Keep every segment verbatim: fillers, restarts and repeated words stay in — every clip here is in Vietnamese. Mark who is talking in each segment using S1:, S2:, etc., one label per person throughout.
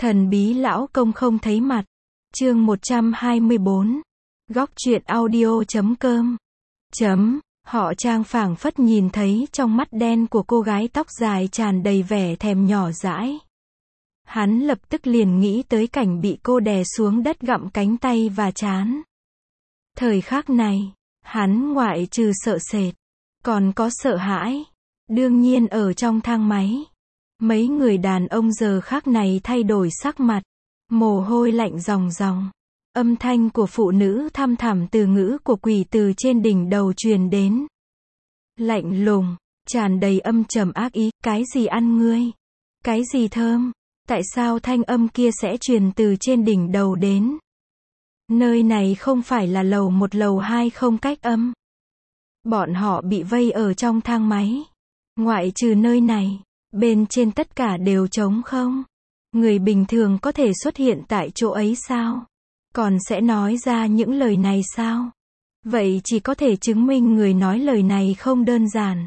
S1: Thần bí lão công không thấy mặt. Chương một trăm hai mươi bốn. Góc truyện audio chấm com. Chấm. Họ Trang phảng phất nhìn thấy trong mắt đen của cô gái tóc dài tràn đầy vẻ thèm nhỏ dãi. Hắn lập tức liền nghĩ tới cảnh bị cô đè xuống đất gặm cánh tay và trán. Thời khắc này, hắn ngoại trừ sợ sệt, còn có sợ hãi. Đương nhiên ở trong thang máy, mấy người đàn ông giờ khắc này thay đổi sắc mặt, mồ hôi lạnh ròng ròng. Âm thanh của phụ nữ thăm thẳm từ ngữ của quỷ từ trên đỉnh đầu truyền đến. Lạnh lùng, tràn đầy âm trầm ác ý, cái gì ăn ngươi? Cái gì thơm? Tại sao thanh âm kia sẽ truyền từ trên đỉnh đầu đến? Nơi này không phải là lầu một lầu hai không cách âm. Bọn họ bị vây ở trong thang máy. Ngoại trừ nơi này, bên trên tất cả đều trống không. Người bình thường có thể xuất hiện tại chỗ ấy sao? Còn sẽ nói ra những lời này sao? Vậy chỉ có thể chứng minh người nói lời này không đơn giản.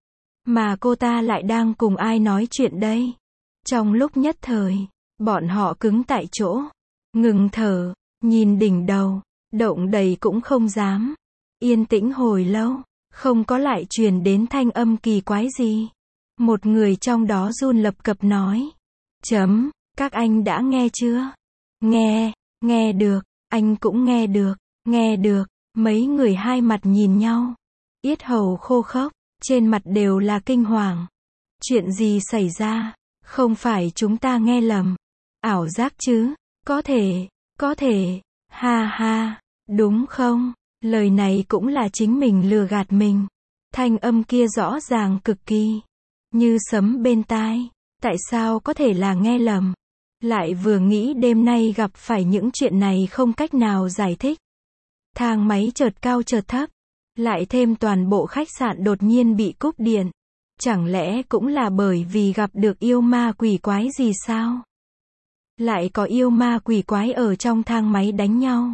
S1: Mà cô ta lại đang cùng ai nói chuyện đây? Trong lúc nhất thời, bọn họ cứng tại chỗ, ngừng thở, nhìn đỉnh đầu, động đậy cũng không dám. Yên tĩnh hồi lâu, không có lại truyền đến thanh âm kỳ quái gì. Một người trong đó run lập cập nói. Chấm, các anh đã nghe chưa? Nghe, nghe được, anh cũng nghe được, nghe được. Mấy người hai mặt nhìn nhau, yết hầu khô khốc, trên mặt đều là kinh hoàng. Chuyện gì xảy ra? Không phải chúng ta nghe lầm, ảo giác chứ? Có thể, có thể, ha ha, đúng không? Lời này cũng là chính mình lừa gạt mình. Thanh âm kia rõ ràng cực kỳ, như sấm bên tai. Tại sao có thể là nghe lầm? Lại vừa nghĩ đêm nay gặp phải những chuyện này không cách nào giải thích. Thang máy chợt cao chợt thấp, lại thêm toàn bộ khách sạn đột nhiên bị cúp điện. Chẳng lẽ cũng là bởi vì gặp được yêu ma quỷ quái gì sao? Lại có yêu ma quỷ quái ở trong thang máy đánh nhau.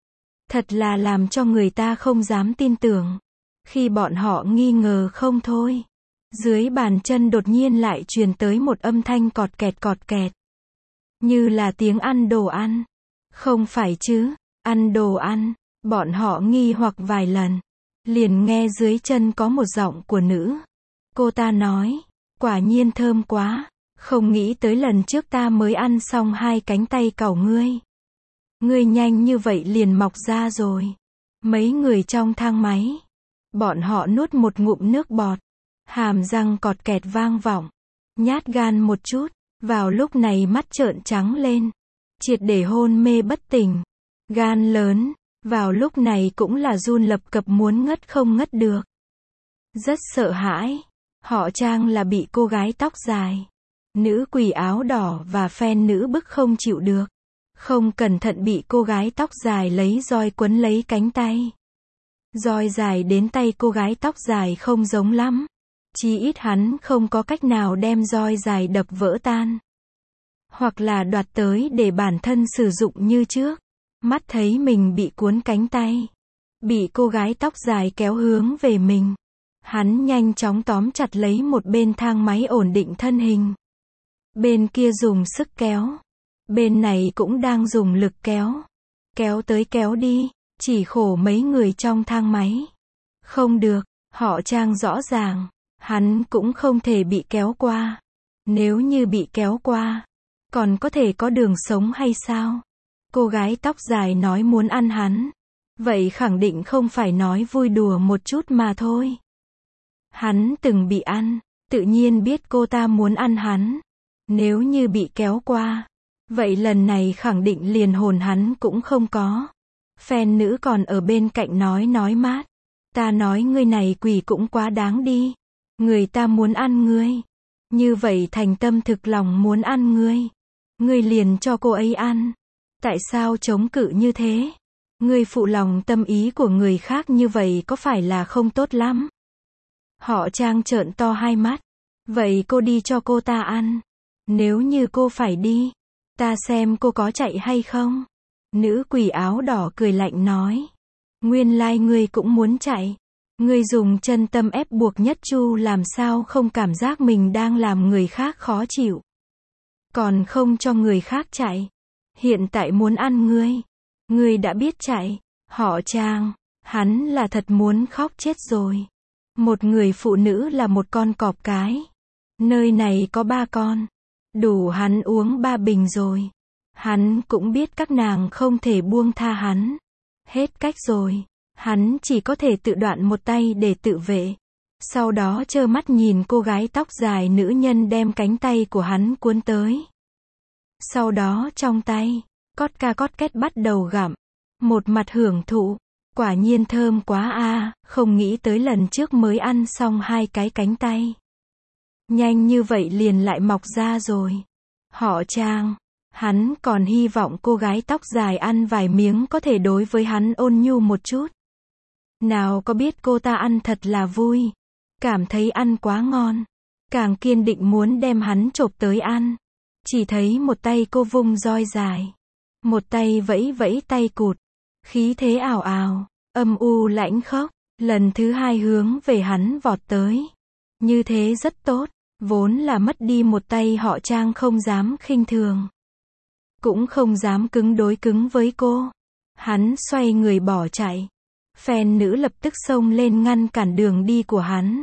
S1: Thật là làm cho người ta không dám tin tưởng. Khi bọn họ nghi ngờ không thôi, dưới bàn chân đột nhiên lại truyền tới một âm thanh cọt kẹt cọt kẹt. Như là tiếng ăn đồ ăn. Không phải chứ, ăn đồ ăn. Bọn họ nghi hoặc vài lần, liền nghe dưới chân có một giọng của nữ. Cô ta nói, quả nhiên thơm quá, không nghĩ tới lần trước ta mới ăn xong hai cánh tay cẩu ngươi. Ngươi nhanh như vậy liền mọc ra rồi. Mấy người trong thang máy, bọn họ nuốt một ngụm nước bọt, hàm răng cọt kẹt vang vọng, nhát gan một chút, vào lúc này mắt trợn trắng lên, triệt để hôn mê bất tỉnh. Gan lớn, vào lúc này cũng là run lập cập muốn ngất không ngất được. Rất sợ hãi. Họ Trang là bị cô gái tóc dài, nữ quỷ áo đỏ và fan nữ bức không chịu được. Không cẩn thận bị cô gái tóc dài lấy roi quấn lấy cánh tay. Roi dài đến tay cô gái tóc dài không giống lắm. Chí ít hắn không có cách nào đem roi dài đập vỡ tan. Hoặc là đoạt tới để bản thân sử dụng như trước. Mắt thấy mình bị cuốn cánh tay, bị cô gái tóc dài kéo hướng về mình. Hắn nhanh chóng tóm chặt lấy một bên thang máy ổn định thân hình. Bên kia dùng sức kéo. Bên này cũng đang dùng lực kéo. Kéo tới kéo đi, chỉ khổ mấy người trong thang máy. Không được, họ Trang rõ ràng, hắn cũng không thể bị kéo qua. Nếu như bị kéo qua, còn có thể có đường sống hay sao? Cô gái tóc dài nói muốn ăn hắn. Vậy khẳng định không phải nói vui đùa một chút mà thôi. Hắn từng bị ăn, tự nhiên biết cô ta muốn ăn hắn. Nếu như bị kéo qua, vậy lần này khẳng định liền hồn hắn cũng không có. Fan nữ còn ở bên cạnh nói nói mát. Ta nói ngươi này quỷ cũng quá đáng đi. Người ta muốn ăn ngươi. Như vậy thành tâm thực lòng muốn ăn ngươi. Ngươi liền cho cô ấy ăn. Tại sao chống cự như thế? Ngươi phụ lòng tâm ý của người khác như vậy có phải là không tốt lắm? Họ Trang trợn to hai mắt. Vậy cô đi cho cô ta ăn. Nếu như cô phải đi, ta xem cô có chạy hay không? Nữ quỷ áo đỏ cười lạnh nói. Nguyên lai ngươi cũng muốn chạy. Ngươi dùng chân tâm ép buộc nhất chu làm sao không cảm giác mình đang làm người khác khó chịu. Còn không cho người khác chạy. Hiện tại muốn ăn ngươi. Ngươi đã biết chạy. Họ Trang. Hắn là thật muốn khóc chết rồi. Một người phụ nữ là một con cọp cái. Nơi này có ba con. Đủ hắn uống ba bình rồi. Hắn cũng biết các nàng không thể buông tha hắn. Hết cách rồi. Hắn chỉ có thể tự đoạn một tay để tự vệ. Sau đó trơ mắt nhìn cô gái tóc dài nữ nhân đem cánh tay của hắn cuốn tới. Sau đó trong tay, cót ca cót két bắt đầu gặm. Một mặt hưởng thụ. Quả nhiên thơm quá a, không nghĩ tới lần trước mới ăn xong hai cái cánh tay. Nhanh như vậy liền lại mọc ra rồi. Họ Trang. Hắn còn hy vọng cô gái tóc dài ăn vài miếng có thể đối với hắn ôn nhu một chút. Nào có biết cô ta ăn thật là vui. Cảm thấy ăn quá ngon. Càng kiên định muốn đem hắn chộp tới ăn. Chỉ thấy một tay cô vung roi dài. Một tay vẫy vẫy tay cụt. Khí thế ảo ảo. Âm u lãnh khốc. Lần thứ hai hướng về hắn vọt tới. Như thế rất tốt. Vốn là mất đi một tay họ Trang không dám khinh thường. Cũng không dám cứng đối cứng với cô. Hắn xoay người bỏ chạy. Phen nữ lập tức xông lên ngăn cản đường đi của hắn.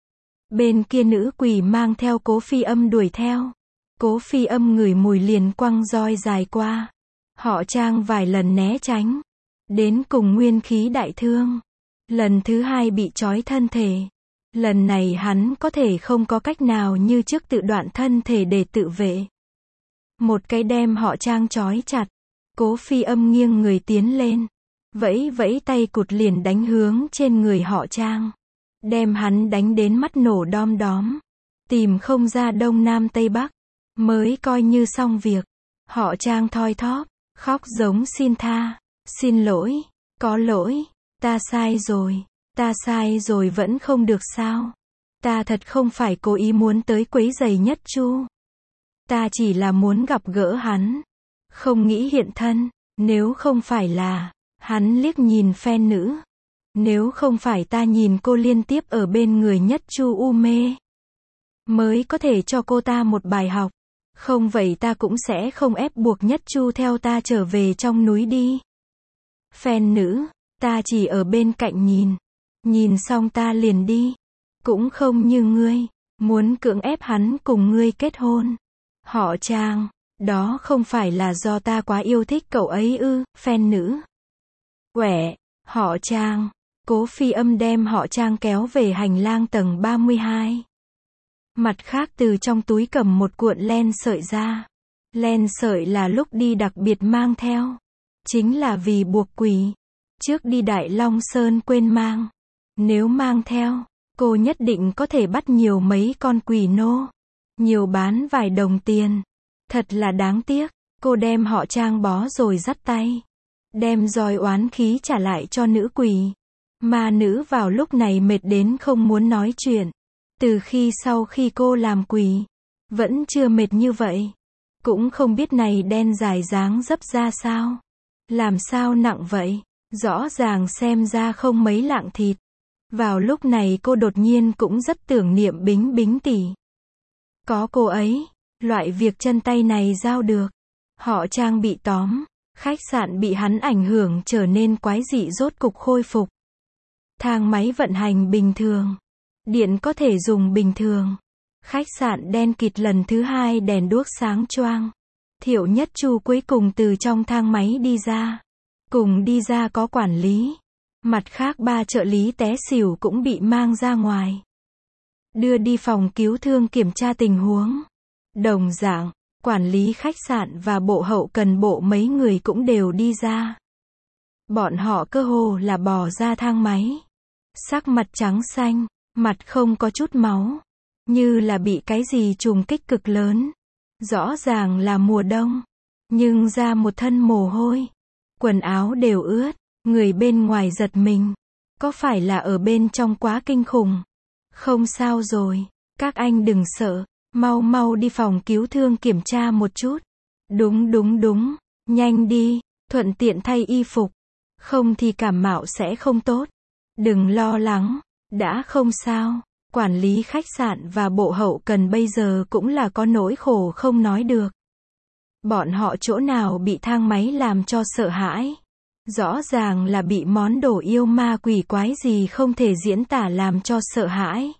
S1: Bên kia nữ quỷ mang theo Cố Phi Âm đuổi theo. Cố Phi Âm ngửi mùi liền quăng roi dài qua. Họ Trang vài lần né tránh. Đến cùng nguyên khí đại thương. Lần thứ hai bị trói thân thể. Lần này hắn có thể không có cách nào như trước tự đoạn thân thể để tự vệ. Một cái đem họ Trang trói chặt. Cố Phi Âm nghiêng người tiến lên. Vẫy vẫy tay cụt liền đánh hướng trên người họ Trang. Đem hắn đánh đến mắt nổ đom đóm. Tìm không ra đông nam tây bắc. Mới coi như xong việc. Họ Trang thoi thóp. Khóc giống xin tha. Xin lỗi. Có lỗi. Ta sai rồi. Ta sai rồi vẫn không được sao. Ta thật không phải cố ý muốn tới quấy rầy Nhất Chu. Ta chỉ là muốn gặp gỡ hắn. Không nghĩ hiện thân. Nếu không phải là. Hắn liếc nhìn phen nữ. Nếu không phải ta nhìn cô liên tiếp ở bên người Nhất Chu u mê. Mới có thể cho cô ta một bài học. Không vậy ta cũng sẽ không ép buộc Nhất Chu theo ta trở về trong núi đi. Phen nữ. Ta chỉ ở bên cạnh nhìn. Nhìn xong ta liền đi. Cũng không như ngươi. Muốn cưỡng ép hắn cùng ngươi kết hôn. Họ Trang. Đó không phải là do ta quá yêu thích cậu ấy ư. Phen nữ. Quẻ. Họ Trang. Cố Phi Âm đem họ Trang kéo về hành lang tầng ba mươi hai. Mặt khác từ trong túi cầm một cuộn len sợi ra. Len sợi là lúc đi đặc biệt mang theo. Chính là vì buộc quỷ. Trước đi Đại Long Sơn quên mang. Nếu mang theo, cô nhất định có thể bắt nhiều mấy con quỷ nô. Nhiều bán vài đồng tiền. Thật là đáng tiếc. Cô đem họ Trang bó rồi dắt tay. Đem roi oán khí trả lại cho nữ quỷ. Ma nữ vào lúc này mệt đến không muốn nói chuyện. Từ khi sau khi cô làm quỷ. Vẫn chưa mệt như vậy. Cũng không biết này đen dài dáng dấp ra sao. Làm sao nặng vậy. Rõ ràng xem ra không mấy lạng thịt. Vào lúc này cô đột nhiên cũng rất tưởng niệm Bính Bính tỷ. Có cô ấy, loại việc chân tay này giao được. Họ Trang bị tóm. Khách sạn bị hắn ảnh hưởng trở nên quái dị rốt cục khôi phục. Thang máy vận hành bình thường. Điện có thể dùng bình thường. Khách sạn đen kịt lần thứ hai đèn đuốc sáng choang. Thiệu Nhất Chu cuối cùng từ trong thang máy đi ra. Cùng đi ra có quản lý. Mặt khác ba trợ lý té xỉu cũng bị mang ra ngoài. Đưa đi phòng cứu thương kiểm tra tình huống. Đồng dạng, quản lý khách sạn và bộ hậu cần bộ mấy người cũng đều đi ra. Bọn họ cơ hồ là bò ra thang máy. Sắc mặt trắng xanh, mặt không có chút máu. Như là bị cái gì trùng kích cực lớn. Rõ ràng là mùa đông. Nhưng ra một thân mồ hôi. Quần áo đều ướt. Người bên ngoài giật mình. Có phải là ở bên trong quá kinh khủng? Không sao rồi. Các anh đừng sợ. Mau mau đi phòng cứu thương kiểm tra một chút. Đúng đúng đúng. Nhanh đi. Thuận tiện thay y phục. Không thì cảm mạo sẽ không tốt. Đừng lo lắng. Đã không sao. Quản lý khách sạn và bộ hậu cần bây giờ cũng là có nỗi khổ không nói được. Bọn họ chỗ nào bị thang máy làm cho sợ hãi. Rõ ràng là bị món đồ yêu ma quỷ quái gì không thể diễn tả làm cho sợ hãi.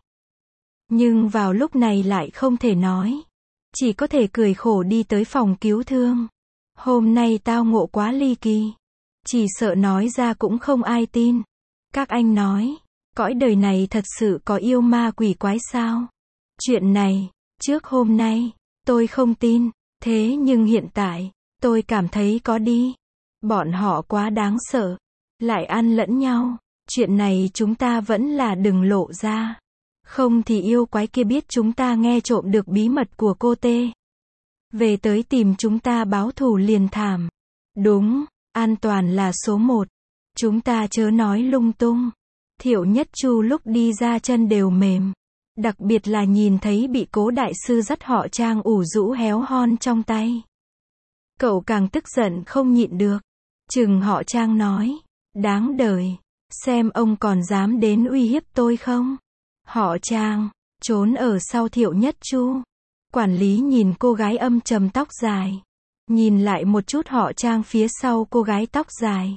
S1: Nhưng vào lúc này lại không thể nói. Chỉ có thể cười khổ đi tới phòng cứu thương. Hôm nay tao ngộ quá ly kỳ. Chỉ sợ nói ra cũng không ai tin. Các anh nói, cõi đời này thật sự có yêu ma quỷ quái sao? Chuyện này, trước hôm nay, tôi không tin. Thế nhưng hiện tại, tôi cảm thấy có đi. Bọn họ quá đáng sợ. Lại ăn lẫn nhau. Chuyện này chúng ta vẫn là đừng lộ ra. Không thì yêu quái kia biết chúng ta nghe trộm được bí mật của cô tê. Về tới tìm chúng ta báo thù liền thảm. Đúng, an toàn là số một. Chúng ta chớ nói lung tung. Thiệu Nhất Chu lúc đi ra chân đều mềm. Đặc biệt là nhìn thấy bị Cố đại sư dắt họ Trang ủ rũ héo hon trong tay. Cậu càng tức giận không nhịn được. Chừng họ Trang nói, đáng đời, xem ông còn dám đến uy hiếp tôi không? Họ Trang, trốn ở sau Thiệu Nhất Chu. Quản lý nhìn cô gái âm trầm tóc dài. Nhìn lại một chút họ Trang phía sau cô gái tóc dài.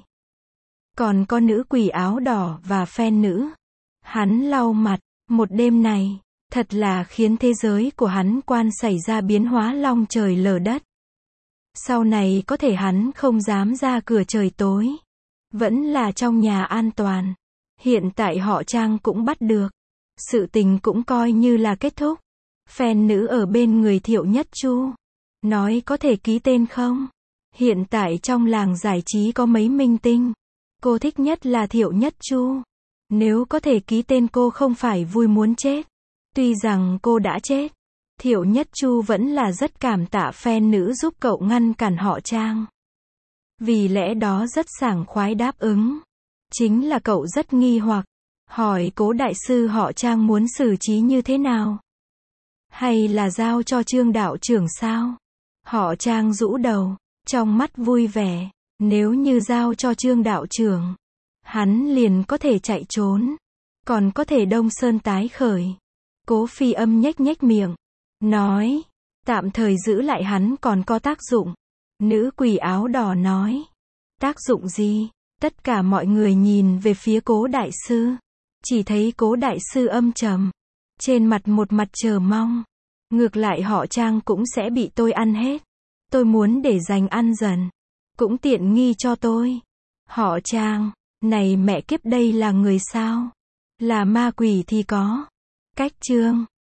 S1: Còn có nữ quỷ áo đỏ và phen nữ. Hắn lau mặt, một đêm này, thật là khiến thế giới của hắn quan xảy ra biến hóa long trời lở đất. Sau này có thể hắn không dám ra cửa trời tối. Vẫn là trong nhà an toàn. Hiện tại họ Trang cũng bắt được. Sự tình cũng coi như là kết thúc. Phen nữ ở bên người Thiệu Nhất Chu. Nói có thể ký tên không? Hiện tại trong làng giải trí có mấy minh tinh. Cô thích nhất là Thiệu Nhất Chu. Nếu có thể ký tên cô không phải vui muốn chết. Tuy rằng cô đã chết. Thiệu Nhất Chu vẫn là rất cảm tạ phen nữ giúp cậu ngăn cản họ Trang. Vì lẽ đó rất sảng khoái đáp ứng. Chính là cậu rất nghi hoặc. Hỏi Cố đại sư họ Trang muốn xử trí như thế nào? Hay là giao cho Trương đạo trưởng sao? Họ Trang rũ đầu, trong mắt vui vẻ. Nếu như giao cho Trương đạo trưởng, hắn liền có thể chạy trốn. Còn có thể Đông Sơn tái khởi. Cố Phi Âm nhếch nhếch miệng. Nói, tạm thời giữ lại hắn còn có tác dụng. Nữ quỷ áo đỏ nói. Tác dụng gì? Tất cả mọi người nhìn về phía Cố đại sư. Chỉ thấy Cố đại sư âm trầm. Trên mặt một mặt chờ mong. Ngược lại họ Trang cũng sẽ bị tôi ăn hết. Tôi muốn để dành ăn dần. Cũng tiện nghi cho tôi. Họ Trang, này mẹ kiếp đây là người sao? Là ma quỷ thì có. Cách chương.